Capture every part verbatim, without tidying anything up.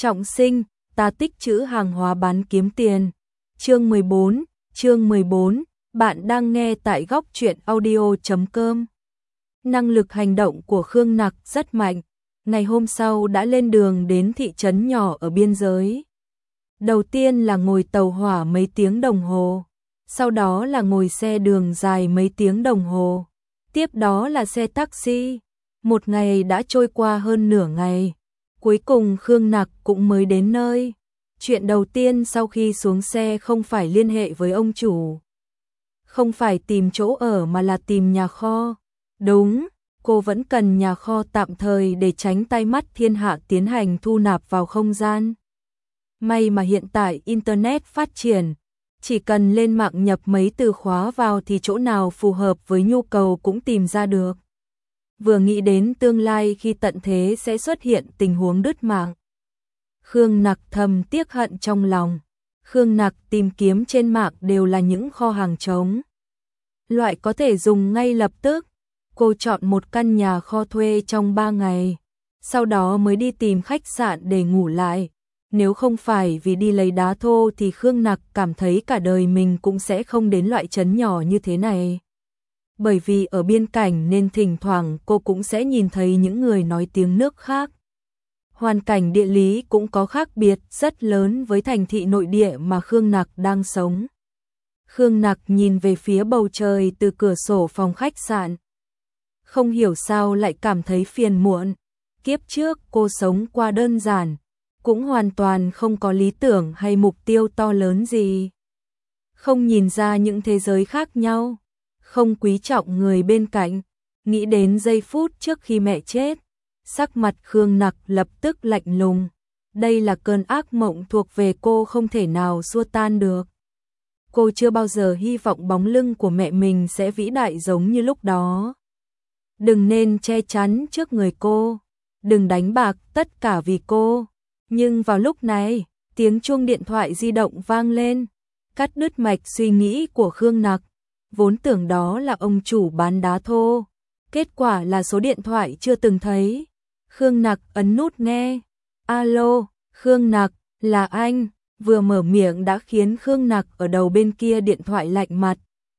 Trọng sinh, ta tích trữ hàng hóa bán kiếm tiền. Chương mười bốn, chương mười bốn, bạn đang nghe tại góc truyện audio chấm com. Năng lực hành động của Khương Nặc rất mạnh, ngày hôm sau đã lên đường đến thị trấn nhỏ ở biên giới. Đầu tiên là ngồi tàu hỏa mấy tiếng đồng hồ, sau đó là ngồi xe đường dài mấy tiếng đồng hồ, tiếp đó là xe taxi. Một ngày đã trôi qua hơn nửa ngày, cuối cùng Khương Nặc cũng mới đến nơi. Chuyện đầu tiên sau khi xuống xe không phải liên hệ với ông chủ, không phải tìm chỗ ở mà là tìm nhà kho. Đúng, cô vẫn cần nhà kho tạm thời để tránh tai mắt thiên hạ tiến hành thu nạp vào không gian. May mà hiện tại Internet phát triển, chỉ cần lên mạng nhập mấy từ khóa vào thì chỗ nào phù hợp với nhu cầu cũng tìm ra được. Vừa nghĩ đến tương lai khi tận thế sẽ xuất hiện tình huống đứt mạng, Khương Nặc thầm tiếc hận trong lòng. Khương Nặc tìm kiếm trên mạng đều là những kho hàng trống, loại có thể dùng ngay lập tức. Cô chọn một căn nhà kho thuê trong ba ngày, sau đó mới đi tìm khách sạn để ngủ lại. Nếu không phải vì đi lấy đá thô thì Khương Nặc cảm thấy cả đời mình cũng sẽ không đến loại trấn nhỏ như thế này. Bởi vì ở biên cảnh nên thỉnh thoảng cô cũng sẽ nhìn thấy những người nói tiếng nước khác. Hoàn cảnh địa lý cũng có khác biệt rất lớn với thành thị nội địa mà Khương Nặc đang sống. Khương Nặc nhìn về phía bầu trời từ cửa sổ phòng khách sạn. Không hiểu sao lại cảm thấy phiền muộn. Kiếp trước cô sống qua đơn giản, cũng hoàn toàn không có lý tưởng hay mục tiêu to lớn gì. Không nhìn ra những thế giới khác nhau, không quý trọng người bên cạnh. Nghĩ đến giây phút trước khi mẹ chết, sắc mặt Khương Nặc lập tức lạnh lùng. Đây là cơn ác mộng thuộc về cô không thể nào xua tan được. Cô chưa bao giờ hy vọng bóng lưng của mẹ mình sẽ vĩ đại giống như lúc đó. Đừng nên che chắn trước người cô, đừng đánh bạc tất cả vì cô. Nhưng vào lúc này, tiếng chuông điện thoại di động vang lên, cắt đứt mạch suy nghĩ của Khương Nặc. Vốn tưởng đó là ông chủ bán đá thô, kết quả là số điện thoại chưa từng thấy. Khương Nặc ấn nút nghe. Alo, Khương Nặc, là anh. Vừa mở miệng đã khiến Khương Nặc ở đầu bên kia điện thoại lạnh mặt.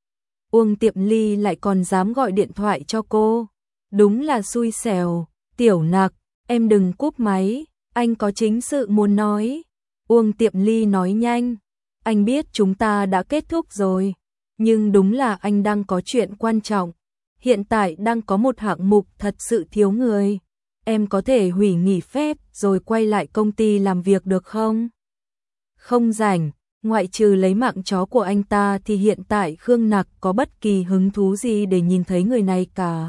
Uông Tiệm Ly lại còn dám gọi điện thoại cho cô. Đúng là xui xẻo. Tiểu Nặc, em đừng cúp máy, anh có chính sự muốn nói. Uông Tiệm Ly nói nhanh. Anh biết chúng ta đã kết thúc rồi, nhưng đúng là anh đang có chuyện quan trọng. Hiện tại đang có một hạng mục thật sự thiếu người. Em có thể hủy nghỉ phép rồi quay lại công ty làm việc được không? Không rảnh, ngoại trừ lấy mạng chó của anh ta thì hiện tại Khương Nặc có bất kỳ hứng thú gì để nhìn thấy người này cả.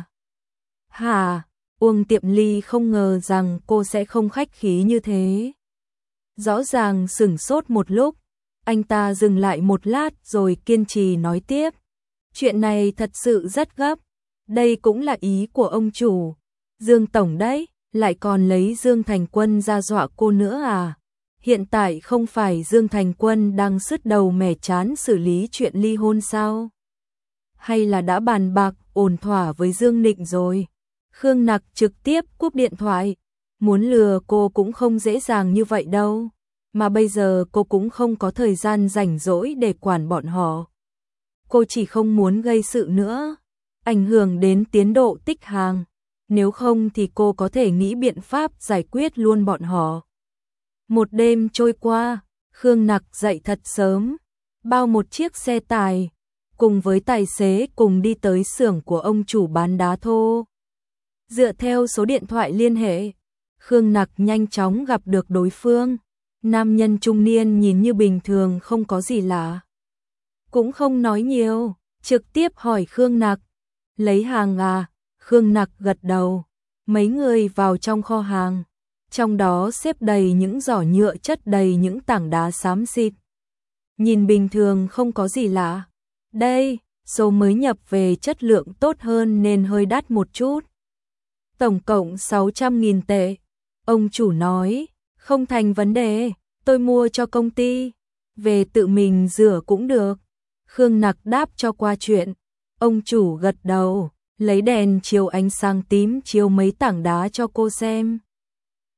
Hà, Uông Tiệm Ly không ngờ rằng cô sẽ không khách khí như thế. Rõ ràng sửng sốt một lúc, anh ta dừng lại một lát rồi kiên trì nói tiếp. Chuyện này thật sự rất gấp, đây cũng là ý của ông chủ. Dương Tổng đấy, lại còn lấy Dương Thành Quân ra dọa cô nữa à? Hiện tại không phải Dương Thành Quân đang sứt đầu mẻ chán xử lý chuyện ly hôn sao? Hay là đã bàn bạc ổn thỏa với Dương Nịnh rồi? Khương Nặc trực tiếp cúp điện thoại. Muốn lừa cô cũng không dễ dàng như vậy đâu. Mà bây giờ cô cũng không có thời gian rảnh rỗi để quản bọn họ. Cô chỉ không muốn gây sự nữa, ảnh hưởng đến tiến độ tích hàng. Nếu không thì cô có thể nghĩ biện pháp giải quyết luôn bọn họ. Một đêm trôi qua, Khương Nặc dậy thật sớm, bao một chiếc xe tải, cùng với tài xế cùng đi tới xưởng của ông chủ bán đá thô. Dựa theo số điện thoại liên hệ, Khương Nặc nhanh chóng gặp được đối phương. Nam nhân trung niên nhìn như bình thường không có gì lạ. Cũng không nói nhiều, trực tiếp hỏi Khương Nặc. Lấy hàng à? Khương Nặc gật đầu. Mấy người vào trong kho hàng. Trong đó xếp đầy những giỏ nhựa chất đầy những tảng đá xám xịt. Nhìn bình thường không có gì lạ. Đây, số mới nhập về chất lượng tốt hơn nên hơi đắt một chút. Tổng cộng sáu trăm nghìn tệ. Ông chủ nói, không thành vấn đề, tôi mua cho công ty. Về tự mình rửa cũng được. Khương Nặc đáp cho qua chuyện. Ông chủ gật đầu, lấy đèn chiếu ánh sáng tím chiếu mấy tảng đá cho cô xem.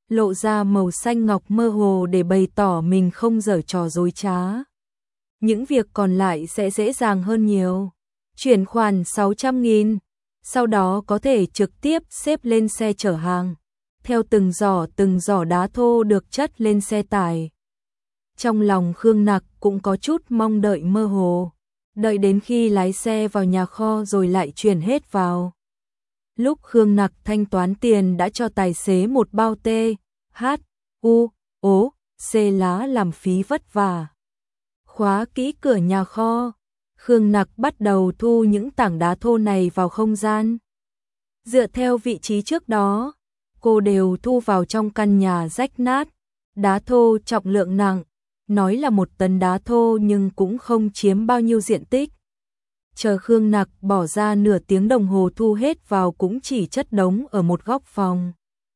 lộ ra màu xanh ngọc mơ hồ để bày tỏ mình không giở trò dối trá. Những việc còn lại sẽ dễ dàng hơn nhiều. Chuyển khoản sáu trăm nghìn, sau đó có thể trực tiếp xếp lên xe chở hàng, theo từng giỏ từng giỏ đá thô được chất lên xe tải. Trong lòng Khương Nặc cũng có chút mong đợi mơ hồ, đợi đến khi lái xe vào nhà kho rồi lại chuyển hết vào. Lúc Khương Nặc thanh toán tiền đã cho tài xế một bao T, H, U, O, C lá làm phí vất vả. Khóa kỹ cửa nhà kho, Khương Nặc bắt đầu thu những tảng đá thô này vào không gian. Dựa theo vị trí trước đó, cô đều thu vào trong căn nhà rách nát. Đá thô trọng lượng nặng, nói là một tấn đá thô nhưng cũng không chiếm bao nhiêu diện tích. Chờ Khương Nặc bỏ ra nửa tiếng đồng hồ thu hết vào cũng chỉ chất đống ở một góc phòng.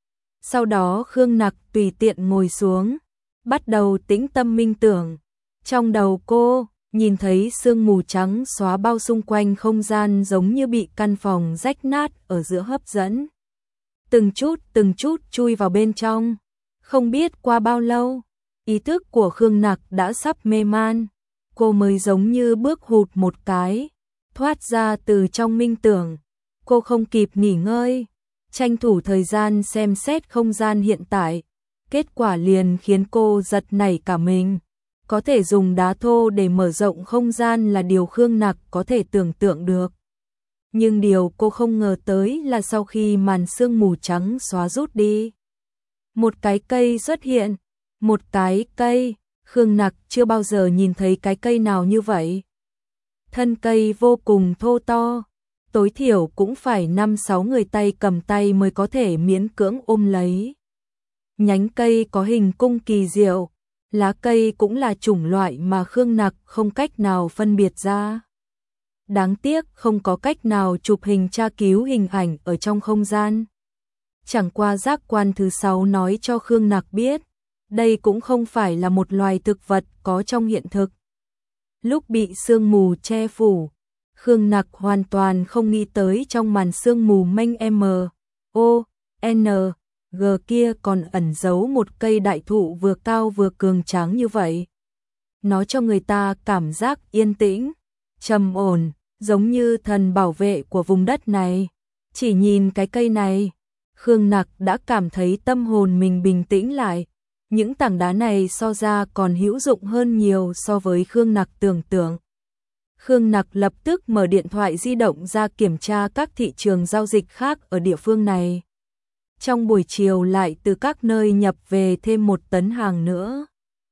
Sau đó Khương Nặc tùy tiện ngồi xuống, bắt đầu tĩnh tâm minh tưởng. Trong đầu cô, nhìn thấy sương mù trắng xóa bao xung quanh không gian giống như bị căn phòng rách nát ở giữa hấp dẫn. Từng chút từng chút chui vào bên trong. Không biết qua bao lâu, ý thức của Khương Nặc đã sắp mê man. Cô mới giống như bước hụt một cái, thoát ra từ trong minh tưởng. Cô không kịp nghỉ ngơi, tranh thủ thời gian xem xét không gian hiện tại. Kết quả liền khiến cô giật nảy cả mình. Có thể dùng đá thô để mở rộng không gian là điều Khương Nặc có thể tưởng tượng được. Nhưng điều cô không ngờ tới là sau khi màn sương mù trắng xóa rút đi, một cái cây xuất hiện. Một cái cây, Khương Nặc chưa bao giờ nhìn thấy cái cây nào như vậy. Thân cây vô cùng thô to, tối thiểu cũng phải năm sáu người tay cầm tay mới có thể miễn cưỡng ôm lấy. Nhánh cây có hình cung kỳ diệu, lá cây cũng là chủng loại mà Khương Nặc không cách nào phân biệt ra. Đáng tiếc không có cách nào chụp hình tra cứu hình ảnh ở trong không gian. Chẳng qua giác quan thứ sáu nói cho Khương Nặc biết, đây cũng không phải là một loài thực vật có trong hiện thực. Lúc bị sương mù che phủ, Khương Nặc hoàn toàn không nghĩ tới trong màn sương mù mênh M, O, N, G kia còn ẩn giấu một cây đại thụ vừa cao vừa cường tráng như vậy. Nó cho người ta cảm giác yên tĩnh, trầm ổn, giống như thần bảo vệ của vùng đất này. Chỉ nhìn cái cây này, Khương Nặc đã cảm thấy tâm hồn mình bình tĩnh lại. Những tảng đá này so ra còn hữu dụng hơn nhiều so với Khương Nặc tưởng tượng. Khương Nặc lập tức mở điện thoại di động ra kiểm tra các thị trường giao dịch khác ở địa phương này. Trong buổi chiều lại từ các nơi nhập về thêm một tấn hàng nữa.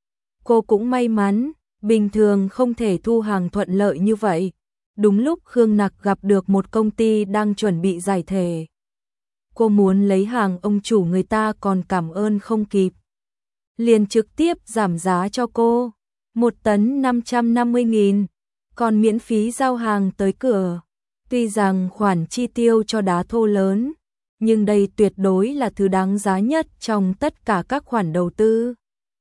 Cô cũng may mắn, bình thường không thể thu hàng thuận lợi như vậy. Đúng lúc Khương Nặc gặp được một công ty đang chuẩn bị giải thể. Cô muốn lấy hàng, ông chủ người ta còn cảm ơn không kịp, liền trực tiếp giảm giá cho cô, một tấn năm trăm năm mươi nghìn, còn miễn phí giao hàng tới cửa. Tuy rằng khoản chi tiêu cho đá thô lớn, nhưng đây tuyệt đối là thứ đáng giá nhất trong tất cả các khoản đầu tư.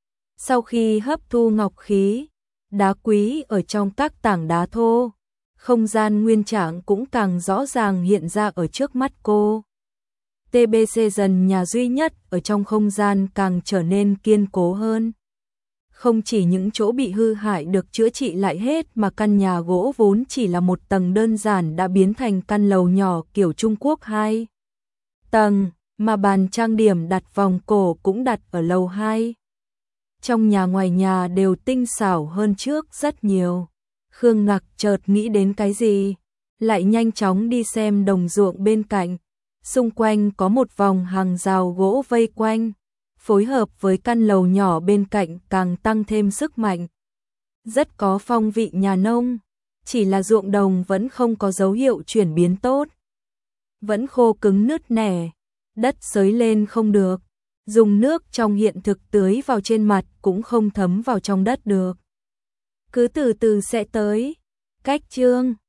Sau khi hấp thu ngọc khí, đá quý ở trong các tảng đá thô, không gian nguyên trạng cũng càng rõ ràng hiện ra ở trước mắt cô. tê bê xê dần nhà duy nhất ở trong không gian càng trở nên kiên cố hơn. Không chỉ những chỗ bị hư hại được chữa trị lại hết mà căn nhà gỗ vốn chỉ là một tầng đơn giản đã biến thành căn lầu nhỏ kiểu Trung Quốc hai tầng, mà bàn trang điểm đặt vòng cổ cũng đặt ở lầu hai. Trong nhà ngoài nhà đều tinh xảo hơn trước rất nhiều. Khương Nặc chợt nghĩ đến cái gì, lại nhanh chóng đi xem đồng ruộng bên cạnh. Xung quanh có một vòng hàng rào gỗ vây quanh, phối hợp với căn lầu nhỏ bên cạnh càng tăng thêm sức mạnh. Rất có phong vị nhà nông, chỉ là ruộng đồng vẫn không có dấu hiệu chuyển biến tốt. Vẫn khô cứng nứt nẻ, đất xới lên không được, dùng nước trong hiện thực tưới vào trên mặt cũng không thấm vào trong đất được. Cứ từ từ sẽ tới. Cách chương